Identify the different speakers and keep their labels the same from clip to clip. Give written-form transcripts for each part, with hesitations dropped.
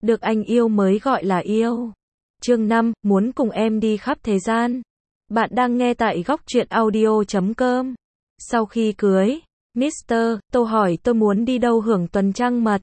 Speaker 1: Được anh yêu mới gọi là yêu. Chương 5, muốn cùng em đi khắp thế gian. Bạn đang nghe tại góc truyện audio.com. Sau khi cưới, Mr. Tô hỏi tôi muốn đi đâu hưởng tuần trăng mật.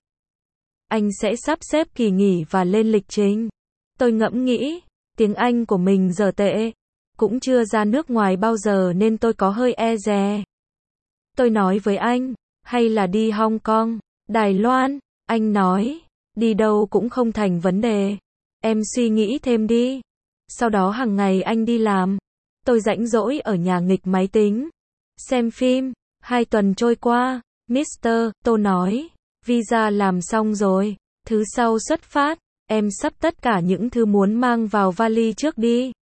Speaker 1: Anh sẽ sắp xếp kỳ nghỉ và lên lịch trình. Tôi ngẫm nghĩ, tiếng Anh của mình giờ tệ. Cũng chưa ra nước ngoài bao giờ nên tôi có hơi e dè. Tôi nói với anh, hay là đi Hong Kong, Đài Loan. Anh nói, đi đâu cũng không thành vấn đề. Em suy nghĩ thêm đi. Sau đó hàng ngày anh đi làm. Tôi rảnh rỗi ở nhà nghịch máy tính. Xem phim. 2 tuần trôi qua, Mr. Tô nói, visa làm xong rồi. Thứ sau xuất phát. Em sắp tất cả những thứ muốn mang vào vali trước đi.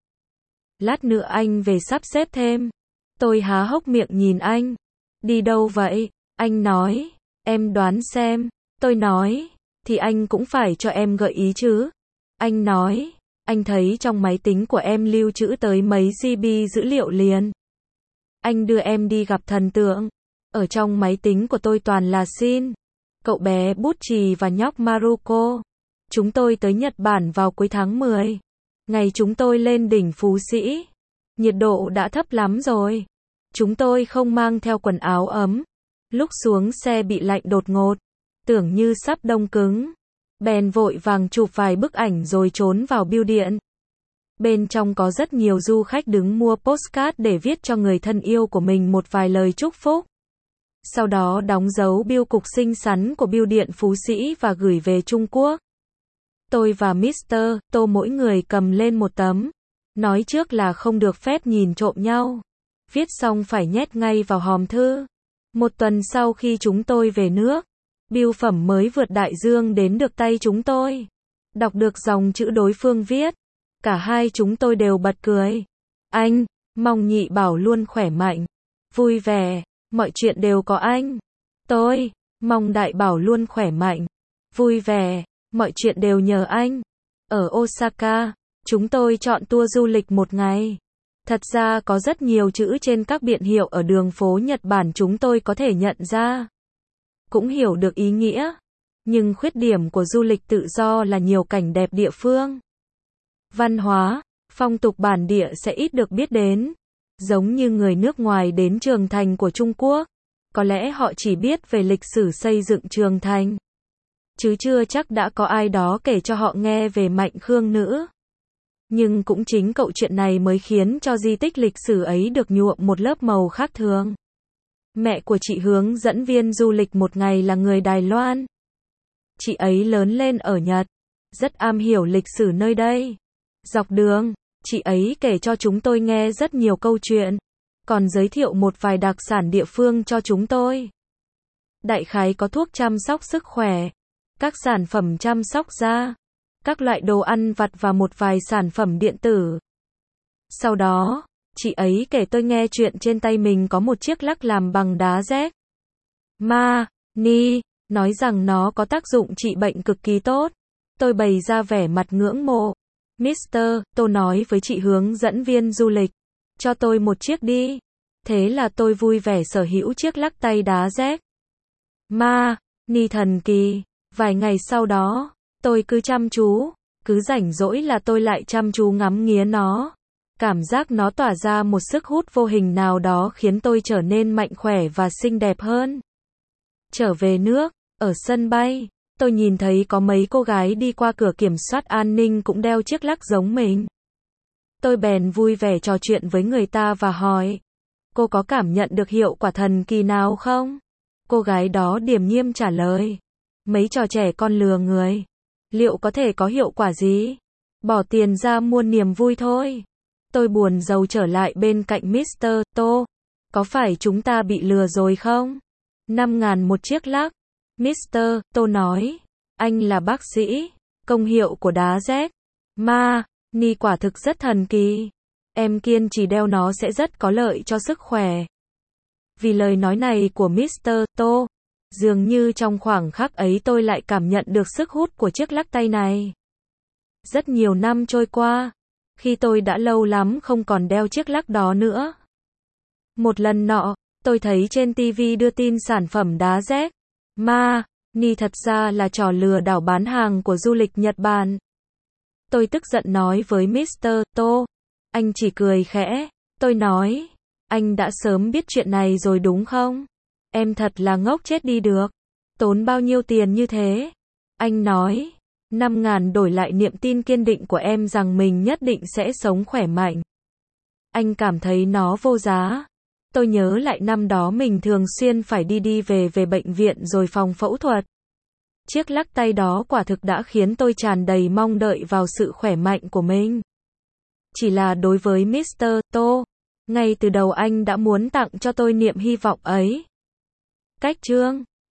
Speaker 1: Lát nữa anh về sắp xếp thêm. Tôi há hốc miệng nhìn anh. Đi đâu vậy? Anh nói, em đoán xem. Tôi nói, thì anh cũng phải cho em gợi ý chứ. Anh nói, anh thấy trong máy tính của em lưu trữ tới mấy GB dữ liệu liền. Anh đưa em đi gặp thần tượng. Ở trong máy tính của tôi toàn là Shin, cậu bé bút chì và nhóc Maruko. Chúng tôi tới Nhật Bản vào cuối tháng 10. Ngày chúng tôi lên đỉnh Phú Sĩ. Nhiệt độ đã thấp lắm rồi. Chúng tôi không mang theo quần áo ấm. Lúc xuống xe bị lạnh đột ngột. Tưởng như sắp đông cứng. Bèn vội vàng chụp vài bức ảnh rồi trốn vào bưu điện. Bên trong có rất nhiều du khách đứng mua postcard để viết cho người thân yêu của mình một vài lời chúc phúc. Sau đó đóng dấu bưu cục xinh xắn của bưu điện Phú Sĩ và gửi về Trung Quốc. Tôi và Mr. Tô mỗi người cầm lên một tấm. Nói trước là không được phép nhìn trộm nhau. Viết xong phải nhét ngay vào hòm thư. 1 tuần sau khi chúng tôi về nước, bưu phẩm mới vượt đại dương đến được tay chúng tôi. Đọc được dòng chữ đối phương viết. Cả hai chúng tôi đều bật cười. Anh, mong nhị bảo luôn khỏe mạnh, vui vẻ, mọi chuyện đều có anh. Tôi, mong đại bảo luôn khỏe mạnh, vui vẻ, mọi chuyện đều nhờ anh. Ở Osaka, chúng tôi chọn tour du lịch 1 ngày. Thật ra có rất nhiều chữ trên các biển hiệu ở đường phố Nhật Bản chúng tôi có thể nhận ra. Cũng hiểu được ý nghĩa. Nhưng khuyết điểm của du lịch tự do là nhiều cảnh đẹp địa phương. Văn hóa, phong tục bản địa sẽ ít được biết đến. Giống như người nước ngoài đến Trường Thành của Trung Quốc. Có lẽ họ chỉ biết về lịch sử xây dựng Trường Thành. Chứ chưa chắc đã có ai đó kể cho họ nghe về Mạnh Khương Nữ. Nhưng cũng chính câu chuyện này mới khiến cho di tích lịch sử ấy được nhuộm một lớp màu khác thường. Mẹ của chị hướng dẫn viên du lịch 1 ngày là người Đài Loan. Chị ấy lớn lên ở Nhật, rất am hiểu lịch sử nơi đây. Dọc đường, chị ấy kể cho chúng tôi nghe rất nhiều câu chuyện, còn giới thiệu một vài đặc sản địa phương cho chúng tôi. Đại khái có thuốc chăm sóc sức khỏe, các sản phẩm chăm sóc da, các loại đồ ăn vặt và một vài sản phẩm điện tử. Sau đó, chị ấy kể tôi nghe chuyện trên tay mình có một chiếc lắc làm bằng đá rét. Ni, nói rằng nó có tác dụng trị bệnh cực kỳ tốt. Tôi bày ra vẻ mặt ngưỡng mộ. Mr. Tô nói với chị hướng dẫn viên du lịch, cho tôi một chiếc đi. Thế là tôi vui vẻ sở hữu chiếc lắc tay đá rét. Ni thần kỳ. Vài ngày sau đó, tôi cứ chăm chú, cứ rảnh rỗi là tôi lại chăm chú ngắm nghía nó. Cảm giác nó tỏa ra một sức hút vô hình nào đó khiến tôi trở nên mạnh khỏe và xinh đẹp hơn. Trở về nước, ở sân bay, tôi nhìn thấy có mấy cô gái đi qua cửa kiểm soát an ninh cũng đeo chiếc lắc giống mình. Tôi bèn vui vẻ trò chuyện với người ta và hỏi, cô có cảm nhận được hiệu quả thần kỳ nào không? Cô gái đó điềm nhiên trả lời, mấy trò trẻ con lừa người. Liệu có thể có hiệu quả gì? Bỏ tiền ra mua niềm vui thôi. Tôi buồn rầu trở lại bên cạnh Mr. Tô. Có phải chúng ta bị lừa rồi không? 5.000 một chiếc lắc. Mr. Tô nói, anh là bác sĩ. Công hiệu của đá rét Ni quả thực rất thần kỳ. Em kiên trì đeo nó sẽ rất có lợi cho sức khỏe. Vì lời nói này của Mr. Tô, dường như trong khoảng khắc ấy tôi lại cảm nhận được sức hút của chiếc lắc tay này. Rất nhiều năm trôi qua, khi tôi đã lâu lắm không còn đeo chiếc lắc đó nữa. Một lần nọ, tôi thấy trên TV đưa tin sản phẩm đá rét Ni thật ra là trò lừa đảo bán hàng của du lịch Nhật Bản. Tôi tức giận nói với Mr. To. Anh chỉ cười khẽ. Tôi nói, anh đã sớm biết chuyện này rồi đúng không? Em thật là ngốc chết đi được. Tốn bao nhiêu tiền như thế? Anh nói, 5.000 đổi lại niềm tin kiên định của em rằng mình nhất định sẽ sống khỏe mạnh. Anh cảm thấy nó vô giá. Tôi nhớ lại năm đó mình thường xuyên phải đi về bệnh viện rồi phòng phẫu thuật. Chiếc lắc tay đó quả thực đã khiến tôi tràn đầy mong đợi vào sự khỏe mạnh của mình. Chỉ là đối với Mr. To, ngay từ đầu anh đã muốn tặng cho tôi niềm hy vọng ấy. Cách chương